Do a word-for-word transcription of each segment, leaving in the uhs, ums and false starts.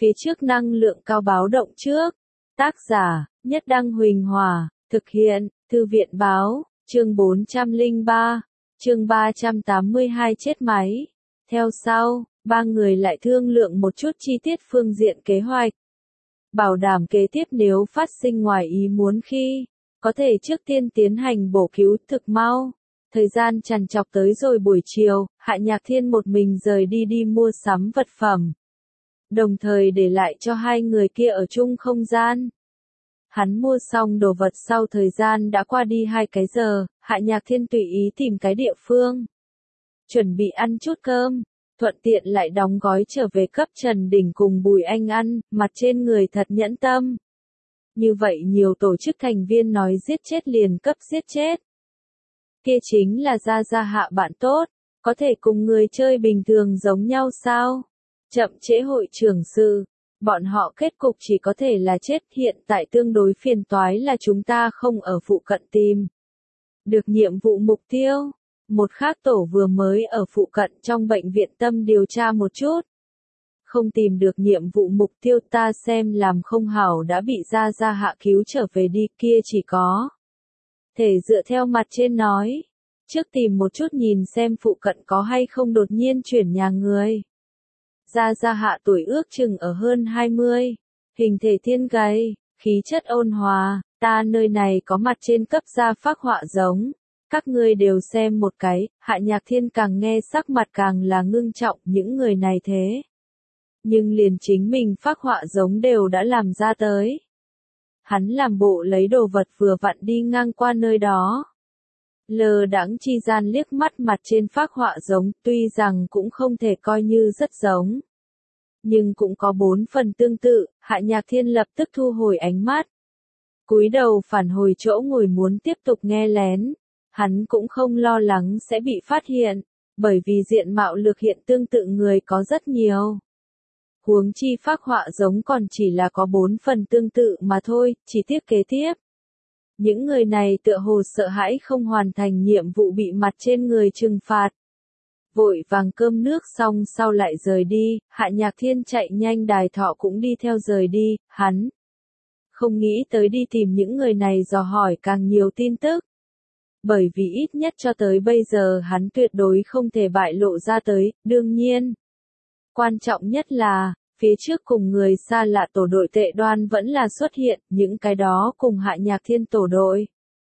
phía trước năng lượng cao báo động trước. Tác giả, Nhất Đăng Huỳnh Hòa, thực hiện, Thư viện Báo, chương bốn trăm lẻ ba, chương ba trăm tám mươi hai chết máy. Theo sau, ba người lại thương lượng một chút chi tiết phương diện kế hoạch. Bảo đảm kế tiếp nếu phát sinh ngoài ý muốn khi, có thể trước tiên tiến hành bổ cứu thực mau. Thời gian trằn trọc tới rồi buổi chiều, Hạ Nhạc Thiên một mình rời đi đi mua sắm vật phẩm. Đồng thời để lại cho hai người kia ở chung không gian. Hắn mua xong đồ vật sau thời gian đã qua đi hai cái giờ, Hạ Nhạc Thiên tùy ý tìm cái địa phương. Chuẩn bị ăn chút cơm, thuận tiện lại đóng gói trở về cấp Trần Đình cùng Bùi Anh ăn, mặt trên người thật nhẫn tâm. Như vậy nhiều tổ chức thành viên nói giết chết liền cấp giết chết. Kia chính là Gia Gia Hạ bạn tốt, có thể cùng người chơi bình thường giống nhau sao? Chậm trễ hội trưởng sự, bọn họ kết cục chỉ có thể là chết. Hiện tại tương đối phiền toái là chúng ta không ở phụ cận tìm được nhiệm vụ mục tiêu. Một khác tổ vừa mới ở phụ cận trong bệnh viện tâm điều tra một chút. Không tìm được nhiệm vụ mục tiêu, ta xem làm không hảo đã bị Gia Gia Hạ cứu trở về đi, kia chỉ có thể dựa theo mặt trên nói. Trước tìm một chút nhìn xem phụ cận có hay không đột nhiên chuyển nhà người. Gia Gia Hạ tuổi ước chừng ở hơn hai mươi, hình thể thiên gầy, khí chất ôn hòa, ta nơi này có mặt trên cấp gia phác họa giống. Các ngươi đều xem một cái. Hạ Nhạc Thiên càng nghe sắc mặt càng là ngưng trọng, những người này thế. Nhưng liền chính mình phác họa giống đều đã làm ra tới. Hắn làm bộ lấy đồ vật vừa vặn đi ngang qua nơi đó. Lờ đãng chi gian liếc mắt mặt trên phác họa giống, tuy rằng cũng không thể coi như rất giống. Nhưng cũng có bốn phần tương tự, Hạ Nhạc Thiên lập tức thu hồi ánh mắt. Cúi đầu phản hồi chỗ ngồi muốn tiếp tục nghe lén. Hắn cũng không lo lắng sẽ bị phát hiện, bởi vì diện mạo lược hiện tương tự người có rất nhiều. Huống chi phác họa giống còn chỉ là có bốn phần tương tự mà thôi, chỉ tiếc kế tiếp. Những người này tựa hồ sợ hãi không hoàn thành nhiệm vụ bị mặt trên người trừng phạt. Vội vàng cơm nước xong sau lại rời đi, Hạ Nhạc Thiên chạy nhanh đài thọ cũng đi theo rời đi, hắn không nghĩ tới đi tìm những người này dò hỏi càng nhiều tin tức. Bởi vì ít nhất cho tới bây giờ hắn tuyệt đối không thể bại lộ ra tới, đương nhiên. Quan trọng nhất là, phía trước cùng người xa lạ tổ đội tệ đoan vẫn là xuất hiện, những cái đó cùng Hạ Nhạc Thiên tổ đội.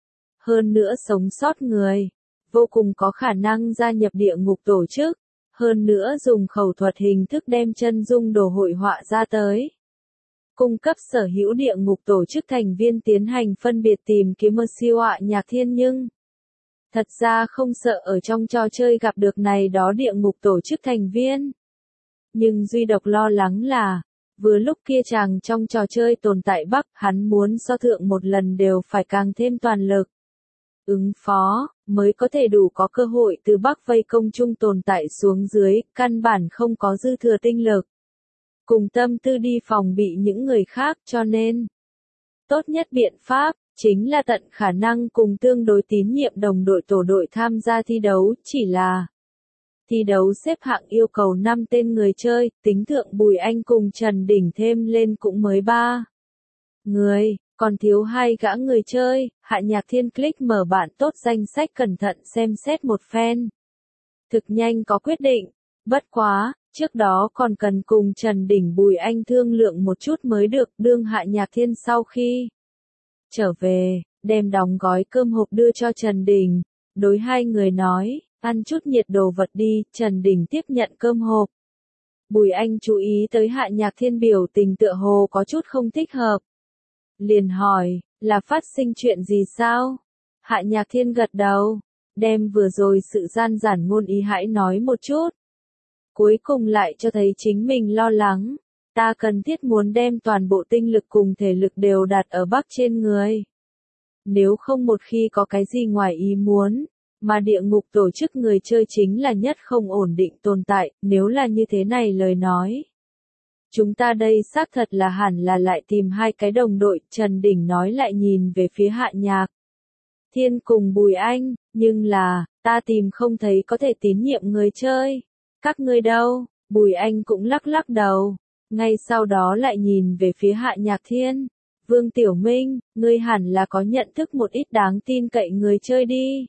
Hơn nữa sống sót người, vô cùng có khả năng gia nhập địa ngục tổ chức, hơn nữa dùng khẩu thuật hình thức đem chân dung đồ hội họa ra tới. Cung cấp sở hữu địa ngục tổ chức thành viên tiến hành phân biệt tìm kiếm siêu Hạ Nhạc Thiên nhưng thật ra không sợ ở trong trò chơi gặp được này đó địa ngục tổ chức thành viên. Nhưng duy độc lo lắng là, vừa lúc kia chàng trong trò chơi tồn tại Bắc, hắn muốn so thượng một lần đều phải càng thêm toàn lực. Ứng phó, mới có thể đủ có cơ hội từ Bắc vây công chung tồn tại xuống dưới, căn bản không có dư thừa tinh lực. Cùng tâm tư đi phòng bị những người khác cho nên, tốt nhất biện pháp, chính là tận khả năng cùng tương đối tín nhiệm đồng đội tổ đội tham gia thi đấu, chỉ là thi đấu xếp hạng yêu cầu năm tên người chơi, tính thượng Bùi Anh cùng Trần Đình thêm lên cũng mới ba người, còn thiếu hai gã người chơi. Hạ Nhạc Thiên click mở bạn tốt danh sách cẩn thận xem xét một phen. Thực nhanh có quyết định, bất quá, trước đó còn cần cùng Trần Đình Bùi Anh thương lượng một chút mới được. Đương Hạ Nhạc Thiên sau khi trở về, đem đóng gói cơm hộp đưa cho Trần Đình, đối hai người nói, ăn chút nhiệt đồ vật đi. Trần Đình tiếp nhận cơm hộp. Bùi Anh chú ý tới Hạ Nhạc Thiên biểu tình tựa hồ có chút không thích hợp. Liền hỏi, là phát sinh chuyện gì sao? Hạ Nhạc Thiên gật đầu, đem vừa rồi sự gian giản ngôn ý hãy nói một chút. Cuối cùng lại cho thấy chính mình lo lắng. Ta cần thiết muốn đem toàn bộ tinh lực cùng thể lực đều đặt ở Bắc trên người. Nếu không một khi có cái gì ngoài ý muốn, mà địa ngục tổ chức người chơi chính là nhất không ổn định tồn tại, nếu là như thế này lời nói. Chúng ta đây xác thật là hẳn là lại tìm hai cái đồng đội. Trần Đình nói lại nhìn về phía Hạ Nhạc Thiên cùng Bùi Anh, nhưng là, ta tìm không thấy có thể tín nhiệm người chơi. Các ngươi đâu? Bùi Anh cũng lắc lắc đầu. ngay sau đó lại nhìn về phía Hạ Nhạc Thiên. Vương Tiểu Minh, ngươi hẳn là có nhận thức một ít đáng tin cậy người chơi đi.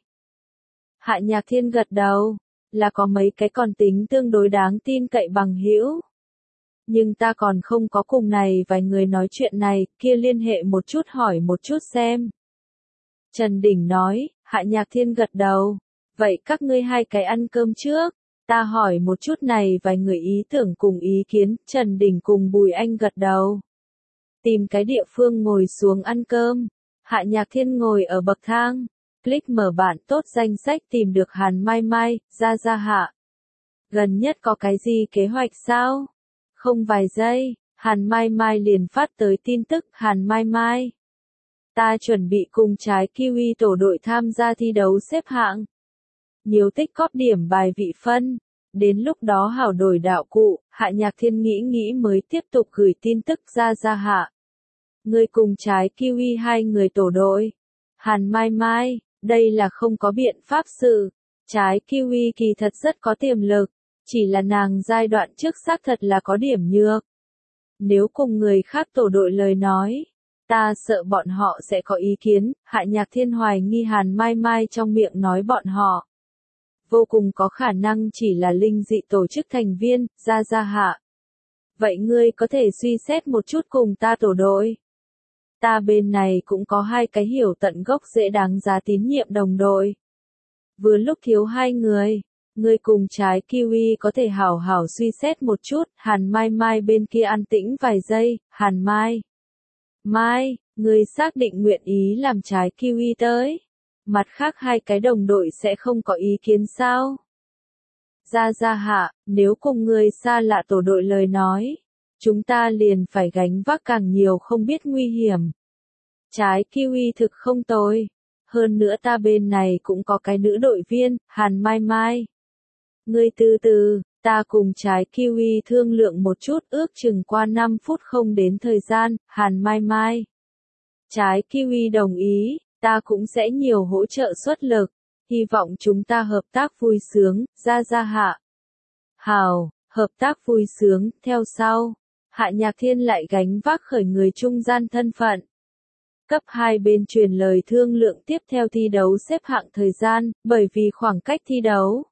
Hạ Nhạc Thiên gật đầu, là có mấy cái còn tính tương đối đáng tin cậy bằng hữu. Nhưng ta còn không có cùng này vài người nói chuyện này, kia liên hệ một chút hỏi một chút xem. Trần Đình nói, Hạ Nhạc Thiên gật đầu, vậy các ngươi hai cái ăn cơm trước, ta hỏi một chút này vài người ý tưởng cùng ý kiến, Trần Đình cùng Bùi Anh gật đầu. Tìm cái địa phương ngồi xuống ăn cơm, Hạ Nhạc Thiên ngồi ở bậc thang, click mở bạn tốt danh sách tìm được Hàn Mai Mai, ra ra Hạ. Gần nhất có cái gì kế hoạch sao? Không vài giây, Hàn Mai Mai liền phát tới tin tức, Hàn Mai Mai. Ta chuẩn bị cùng trái kiwi tổ đội tham gia thi đấu xếp hạng. Nhiều tích góp điểm bài vị phân. Đến lúc đó hảo đổi đạo cụ, Hạ Nhạc Thiên nghĩ nghĩ mới tiếp tục gửi tin tức ra ra Hạ. Ngươi cùng trái kiwi hai người tổ đội. Hàn Mai Mai, đây là không có biện pháp sự. Trái kiwi kỳ thật rất có tiềm lực, chỉ là nàng giai đoạn trước xác thật là có điểm nhược. Nếu cùng người khác tổ đội lời nói, ta sợ bọn họ sẽ có ý kiến, Hạ Nhạc Thiên hoài nghi Hàn Mai Mai trong miệng nói bọn họ. Vô cùng có khả năng chỉ là linh dị tổ chức thành viên, ra ra Hạ. Vậy ngươi có thể suy xét một chút cùng ta tổ đội. Ta bên này cũng có hai cái hiểu tận gốc dễ đáng giá tín nhiệm đồng đội. Vừa lúc thiếu hai người, ngươi cùng trái kiwi có thể hảo hảo suy xét một chút, Hàn Mai Mai bên kia an tĩnh vài giây, Hàn Mai. Mai, ngươi xác định nguyện ý làm trái kiwi tới. Mặt khác hai cái đồng đội sẽ không có ý kiến sao? Ra ra Hạ, nếu cùng người xa lạ tổ đội lời nói, chúng ta liền phải gánh vác càng nhiều không biết nguy hiểm. Trái kiwi thực không tồi. Hơn nữa ta bên này cũng có cái nữ đội viên, Hàn Mai Mai. Ngươi từ từ, ta cùng trái kiwi thương lượng một chút, ước chừng qua năm phút không đến thời gian, Hàn Mai Mai. Trái kiwi đồng ý, ta cũng sẽ nhiều hỗ trợ xuất lực, hy vọng chúng ta hợp tác vui sướng, ra ra Hạ. Hào, hợp tác vui sướng, theo sau, Hạ Nhạc Thiên lại gánh vác khởi người trung gian thân phận. Cấp hai bên truyền lời thương lượng tiếp theo thi đấu xếp hạng thời gian, bởi vì khoảng cách thi đấu.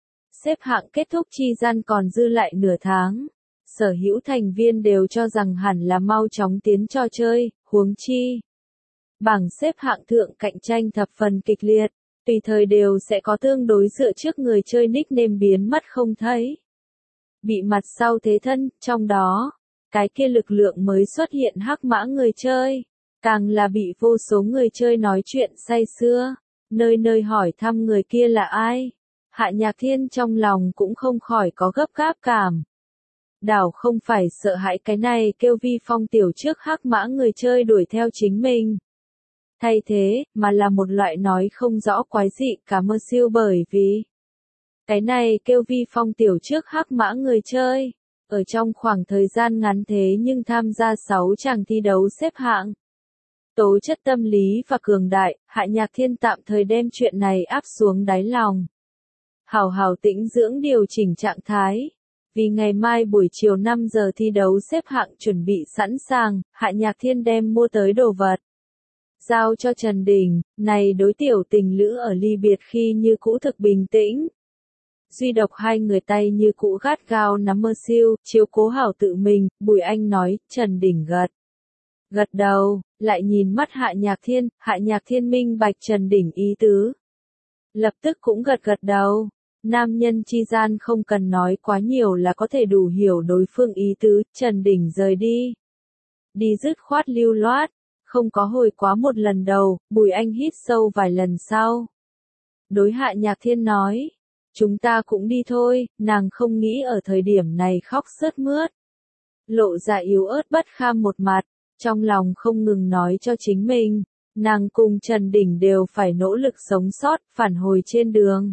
Xếp hạng kết thúc chi gian còn dư lại nửa tháng. Sở hữu thành viên đều cho rằng hẳn là mau chóng tiến trò chơi, huống chi. Bảng xếp hạng thượng cạnh tranh thập phần kịch liệt, tùy thời đều sẽ có tương đối dựa trước người chơi nickname biến mất không thấy. Bị mặt sau thế thân, trong đó, cái kia lực lượng mới xuất hiện hắc mã người chơi, càng là bị vô số người chơi nói chuyện say sưa, nơi nơi hỏi thăm người kia là ai. Hạ Nhạc Thiên trong lòng cũng không khỏi có gấp gáp cảm. Đảo không phải sợ hãi cái này kêu vi phong tiểu trước hắc mã người chơi đuổi theo chính mình. Thay thế, mà là một loại nói không rõ quái dị cả mơ siêu bởi vì cái này kêu vi phong tiểu trước hắc mã người chơi, ở trong khoảng thời gian ngắn thế nhưng tham gia sáu chàng thi đấu xếp hạng. Tố chất tâm lý và cường đại, Hạ Nhạc Thiên tạm thời đem chuyện này áp xuống đáy lòng. Hào hào tĩnh dưỡng điều chỉnh trạng thái. Vì ngày mai buổi chiều năm giờ thi đấu xếp hạng chuẩn bị sẵn sàng, Hạ Nhạc Thiên đem mua tới đồ vật. Giao cho Trần Đình, này đối tiểu tình lữ ở ly biệt khi như cũ thực bình tĩnh. Duy độc hai người tay như cũ gắt gao nắm mơ siêu, chiếu cố hảo tự mình, Bùi Anh nói, Trần Đình gật. Gật đầu, lại nhìn mắt Hạ Nhạc Thiên, Hạ Nhạc Thiên minh bạch Trần Đình ý tứ. Lập tức cũng gật gật đầu. Nam nhân chi gian không cần nói quá nhiều là có thể đủ hiểu đối phương ý tứ, Trần Đình rời đi. Đi dứt khoát lưu loát, không có hồi quá một lần đầu, Bùi Anh hít sâu vài lần sau. Đối Hạ Nhạc Thiên nói, chúng ta cũng đi thôi, nàng không nghĩ ở thời điểm này khóc sướt mướt. Lộ ra yếu ớt bất kham một mặt, trong lòng không ngừng nói cho chính mình, nàng cùng Trần Đình đều phải nỗ lực sống sót, phản hồi trên đường.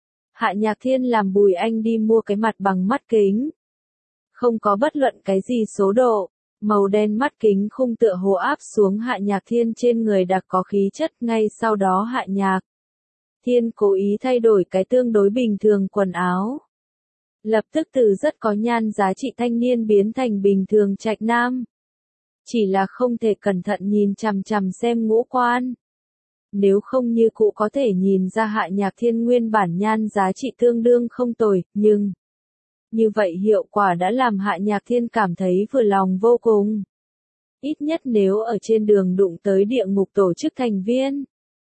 Hạ Nhạc Thiên làm Bùi Anh đi mua cái mặt bằng mắt kính. Không có bất luận cái gì số độ, màu đen mắt kính khung tựa hồ áp xuống Hạ Nhạc Thiên trên người đặc có khí chất, ngay sau đó Hạ Nhạc Thiên cố ý thay đổi cái tương đối bình thường quần áo. lập tức từ rất có nhan giá trị thanh niên biến thành bình thường trạch nam. Chỉ là không thể cẩn thận nhìn chằm chằm xem ngũ quan. Nếu không như cụ có thể nhìn ra Hạ Nhạc Thiên nguyên bản nhan giá trị tương đương không tồi, nhưng như vậy hiệu quả đã làm Hạ Nhạc Thiên cảm thấy vừa lòng vô cùng. Ít nhất nếu ở trên đường đụng tới địa ngục tổ chức thành viên,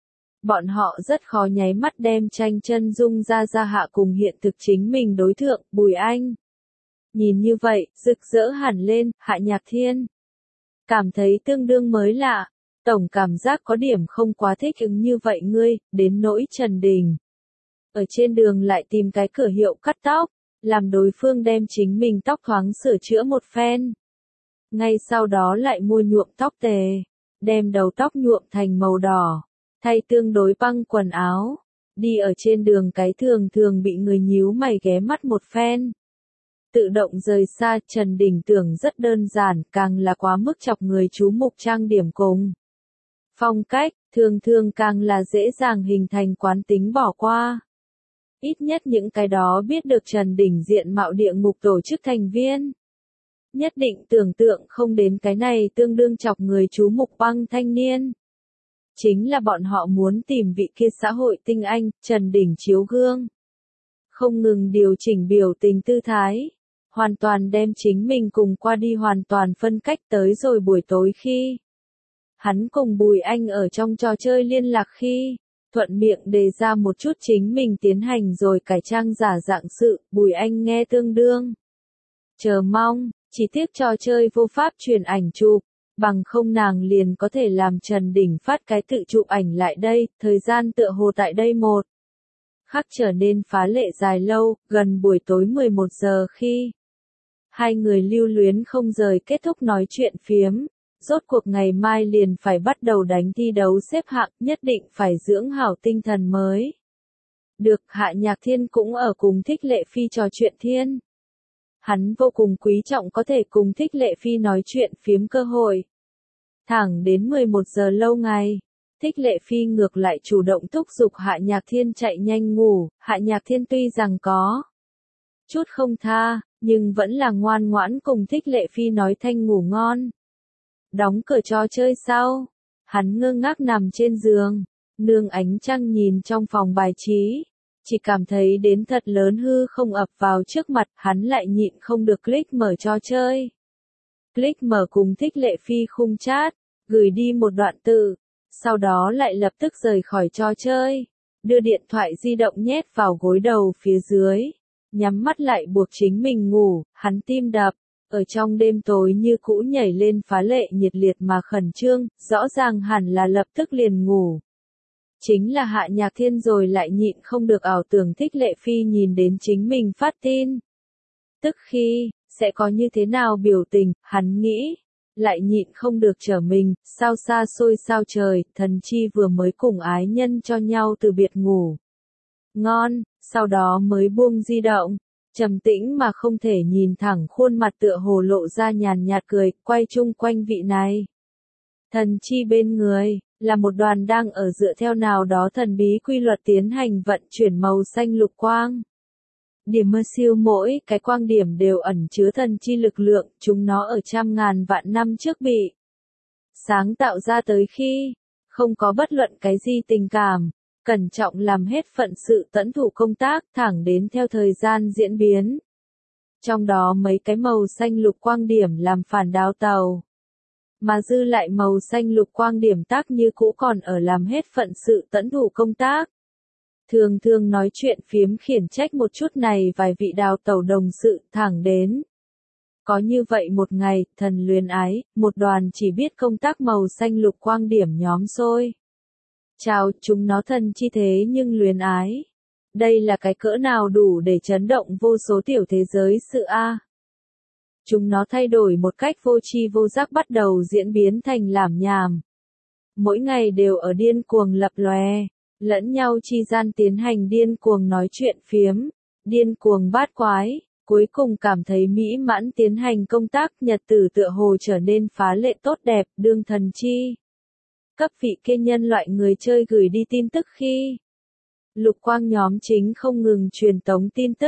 bọn họ rất khó nháy mắt đem tranh chân dung ra ra hạ cùng hiện thực chính mình đối thượng, Bùi Anh. Nhìn như vậy, rực rỡ hẳn lên, Hạ Nhạc Thiên cảm thấy tương đương mới lạ, tổng cảm giác có điểm không quá thích ứng như vậy ngươi, đến nỗi Trần Đình. Ở trên đường lại tìm cái cửa hiệu cắt tóc, làm đối phương đem chính mình tóc thoáng sửa chữa một phen. Ngay sau đó lại mua nhuộm tóc tề, đem đầu tóc nhuộm thành màu đỏ, thay tương đối băng quần áo, đi ở trên đường cái thường thường bị người nhíu mày ghé mắt một phen. Tự động rời xa, Trần Đình tưởng rất đơn giản, càng là quá mức chọc người chú mục trang điểm cùng. Phong cách, thường thường càng là dễ dàng hình thành quán tính bỏ qua. Ít nhất những cái đó biết được Trần Đình diện mạo địa ngục tổ chức thành viên. Nhất định tưởng tượng không đến cái này tương đương chọc người chú mục băng thanh niên. Chính là bọn họ muốn tìm vị kia xã hội tinh anh, Trần Đình chiếu gương. Không ngừng điều chỉnh biểu tình tư thái. Hoàn toàn đem chính mình cùng qua đi hoàn toàn phân cách tới rồi buổi tối khi. Hắn cùng Bùi Anh ở trong trò chơi liên lạc khi, thuận miệng đề ra một chút chính mình tiến hành rồi cải trang giả dạng sự, Bùi Anh nghe tương đương. Chờ mong, chỉ tiếc trò chơi vô pháp truyền ảnh chụp, bằng không nàng liền có thể làm Trần Đình phát cái tự chụp ảnh lại đây, thời gian tựa hồ tại đây một khắc trở nên phá lệ dài lâu, gần buổi tối mười một giờ khi hai người lưu luyến không rời kết thúc nói chuyện phiếm, rốt cuộc ngày mai liền phải bắt đầu đánh thi đấu xếp hạng, nhất định phải dưỡng hảo tinh thần mới. Được, Hạ Nhạc Thiên cũng ở cùng Thích Lệ Phi trò chuyện thiên. Hắn vô cùng quý trọng có thể cùng Thích Lệ Phi nói chuyện phiếm cơ hội. Thẳng đến mười một giờ lâu ngày, Thích Lệ Phi ngược lại chủ động thúc giục Hạ Nhạc Thiên chạy nhanh ngủ, Hạ Nhạc Thiên tuy rằng có chút không tha, nhưng vẫn là ngoan ngoãn cùng Thích Lệ Phi nói thanh ngủ ngon. Đóng cửa trò chơi sau, hắn ngơ ngác nằm trên giường, nương ánh trăng nhìn trong phòng bài trí, chỉ cảm thấy đến thật lớn hư không ập vào trước mặt, hắn lại nhịn không được click mở trò chơi. Click mở cùng Thích Lệ Phi khung chat, gửi đi một đoạn tự, sau đó lại lập tức rời khỏi trò chơi, đưa điện thoại di động nhét vào gối đầu phía dưới, nhắm mắt lại buộc chính mình ngủ, hắn tim đập, ở trong đêm tối như cũ nhảy lên phá lệ nhiệt liệt mà khẩn trương, rõ ràng hẳn là lập tức liền ngủ. Chính là Hạ Nhạc Thiên rồi lại nhịn không được ảo tưởng Thích Lệ Phi nhìn đến chính mình phát tin. Tức khi, sẽ có như thế nào biểu tình, hắn nghĩ, lại nhịn không được trở mình, sao xa xôi sao trời, thần chi vừa mới cùng ái nhân cho nhau từ biệt ngủ. Ngon, sau đó mới buông di động, trầm tĩnh mà không thể nhìn thẳng khuôn mặt tựa hồ lộ ra nhàn nhạt cười, quay chung quanh vị này. Thần chi bên người, là một đoàn đang ở dựa theo nào đó thần bí quy luật tiến hành vận chuyển màu xanh lục quang. Điểm mơ siêu mỗi cái quang điểm đều ẩn chứa thần chi lực lượng, chúng nó ở trăm ngàn vạn năm trước bị sáng tạo ra tới khi không có bất luận cái gì tình cảm, cẩn trọng làm hết phận sự tẫn thủ công tác thẳng đến theo thời gian diễn biến. Trong đó mấy cái màu xanh lục quang điểm làm phản đáo tàu. Mà dư lại màu xanh lục quang điểm tác như cũ còn ở làm hết phận sự tẫn thủ công tác. Thường thường nói chuyện phiếm khiển trách một chút này vài vị đào tàu đồng sự thẳng đến. Có như vậy một ngày, thần luyến ái, một đoàn chỉ biết công tác màu xanh lục quang điểm nhóm xôi. Chào, chúng nó thần chi thế nhưng luyến ái. Đây là cái cỡ nào đủ để chấn động vô số tiểu thế giới sự A. Chúng nó thay đổi một cách vô tri vô giác bắt đầu diễn biến thành lảm nhảm. Mỗi ngày đều ở điên cuồng lập lòe, lẫn nhau chi gian tiến hành điên cuồng nói chuyện phiếm, điên cuồng bát quái, cuối cùng cảm thấy mỹ mãn tiến hành công tác nhật tử tựa hồ trở nên phá lệ tốt đẹp, đương thần chi. Cấp vị kia nhân loại người chơi gửi đi tin tức khi lục quang nhóm chính không ngừng truyền tống tin tức,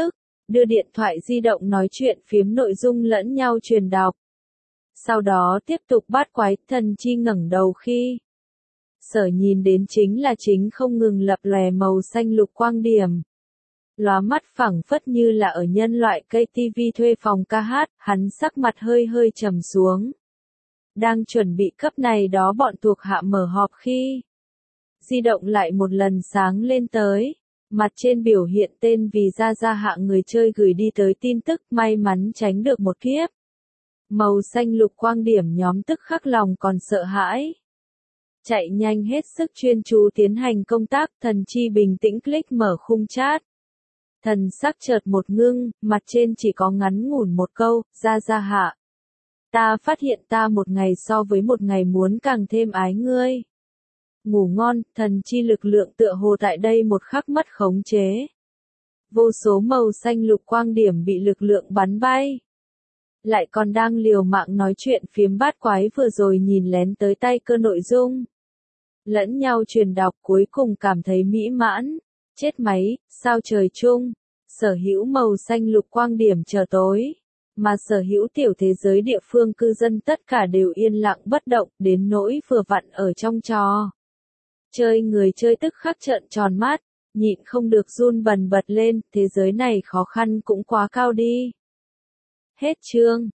đưa điện thoại di động nói chuyện phiếm nội dung lẫn nhau truyền đọc. Sau đó tiếp tục bát quái, Thần Chi ngẩng đầu khi Sở nhìn đến chính là chính không ngừng lập lòe màu xanh lục quang điểm. Lóa mắt phẳng phất như là ở nhân loại cây tivi thuê phòng ca hát, hắn sắc mặt hơi hơi trầm xuống. Đang chuẩn bị cấp này đó bọn thuộc hạ mở họp khi di động lại một lần sáng lên tới. Mặt trên biểu hiện tên vì ra ra hạng người chơi gửi đi tới tin tức, may mắn tránh được một kiếp. Màu xanh lục quang điểm nhóm tức khắc lòng còn sợ hãi. Chạy nhanh hết sức chuyên chú tiến hành công tác, Thần Chi bình tĩnh click mở khung chat. Thần sắc chợt một ngưng, mặt trên chỉ có ngắn ngủn một câu, ra ra hạ. Ta phát hiện ta một ngày so với một ngày muốn càng thêm ái ngươi. Ngủ ngon, Thần Chi lực lượng tựa hồ tại đây một khắc mất khống chế. Vô số màu xanh lục quang điểm bị lực lượng bắn bay. Lại còn đang liều mạng nói chuyện phiếm bát quái vừa rồi nhìn lén tới tay cơ nội dung. Lẫn nhau truyền đọc cuối cùng cảm thấy mỹ mãn. Chết máy, sao trời chung. Sở hữu màu xanh lục quang điểm chờ tối. Mà sở hữu tiểu thế giới địa phương cư dân tất cả đều yên lặng bất động, đến nỗi vừa vặn ở trong trò. Chơi người chơi tức khắc trợn tròn mắt, nhịn không được run bần bật lên, thế giới này khó khăn cũng quá cao đi. Hết chương.